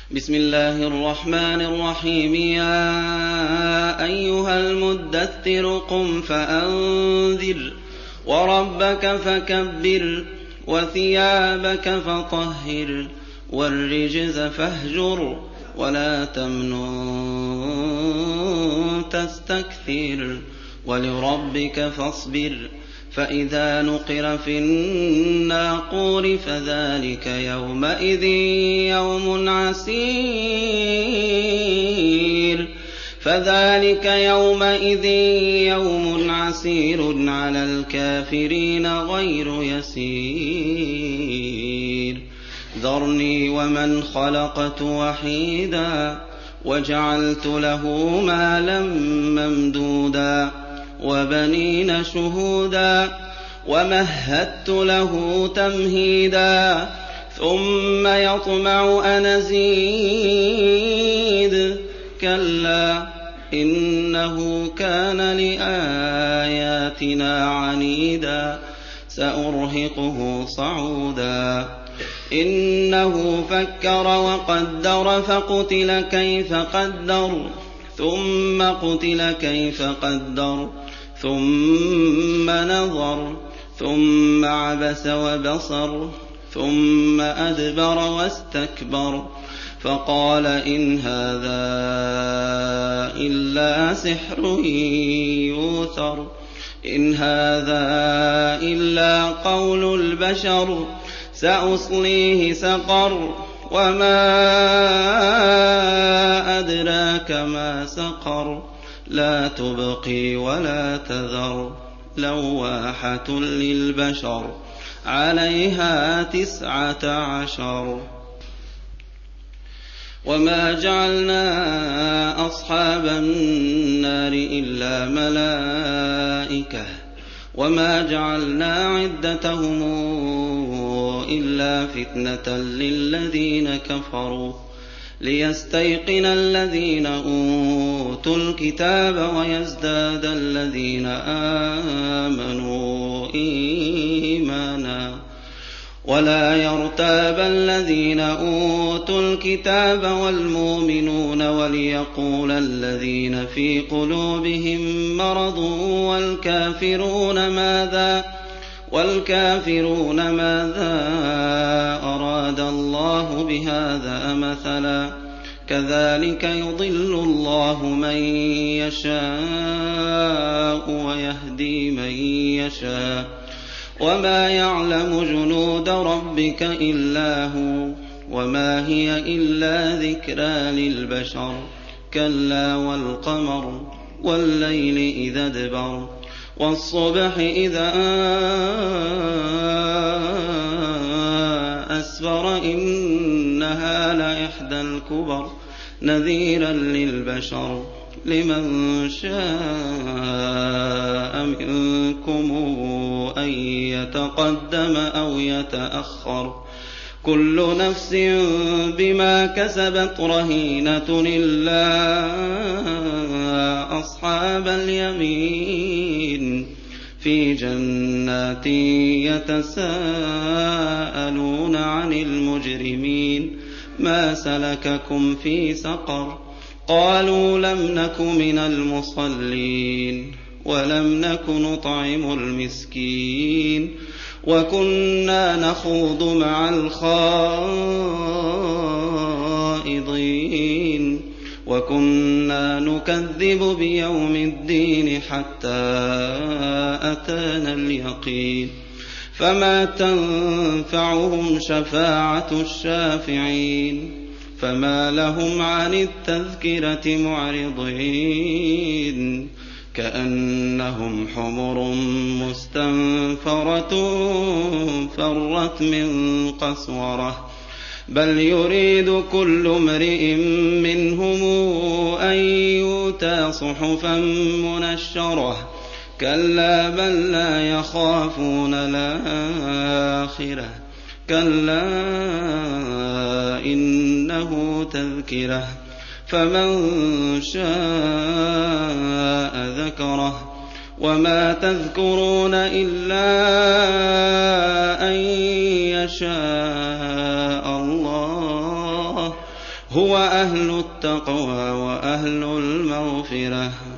بسم الله الرحمن الرحيم. يا أيها المدثر قم فأنذر وربك فكبر وثيابك فطهر والرجز فاهجر ولا تمنن تستكثر ولربك فاصبر فإذا نقر في الناقور فذلك يومئذ يوم عسير على الكافرين غير يسير. ذرني ومن خلقت وحيدا وجعلت له مالا ممدودا وبنين شهودا ومهدت له تمهيدا ثم يطمع أن أزيد كلا إنه كان لآياتنا عنيدا سأرهقه صعودا. إنه فكر وقدر فقتل كيف قدر ثم قتل كيف قدر ثم نظر ثم عبس وبصر ثم أدبر واستكبر فقال إن هذا إلا سحر يؤثر إن هذا إلا قول البشر سأصليه سقر وما أدراك ما سقر لا تبقي ولا تذر لواحة للبشر عليها 19. وما جعلنا أصحاب النار إلا ملائكة وما جعلنا عدتهم إلا فتنة للذين كفروا ليستيقن الذين أوتوا الكتاب ويزداد الذين آمنوا إيمانا ولا يرتاب الذين أوتوا الكتاب والمؤمنون وليقول الذين في قلوبهم مرض والكافرون ماذا أراد الله بهذا مثلا كذلك يضل الله من يشاء ويهدي من يشاء وما يعلم جنود ربك إلا هو وما هي إلا ذكرى للبشر كلا والقمر والليل إذا ادبر والصبح إذا أسفر إنها لإحدى الكبر نذيرا للبشر لمن شاء منكم أن يتقدم أو يتأخر كل نفس بما كسبت رهينة إلا أصحاب اليمين في جنات يتساءلون عن المجرمين ما سلككم في سقر قالوا لم نك من المصلين ولم نك نطعم المسكين وكنا نخوض مع الخائضين وكنا نكذب بيوم الدين حتى أتانا اليقين فما تنفعهم شفاعة الشافعين فما لهم عن التذكرة معرضين كأنهم حمر مستنفرة فرت من قسورة بل يريد كل امرئ منهم أن يؤتى صحفا منشرة كلا بل لا يخافون الآخرة كلا إنه تذكرة فمن شاء ذكره وما تذكرون إلا أن يشاء الله هُوَ أَهْلُ التَّقْوَىٰ وَأَهْلُ الْمَغْفِرَةِ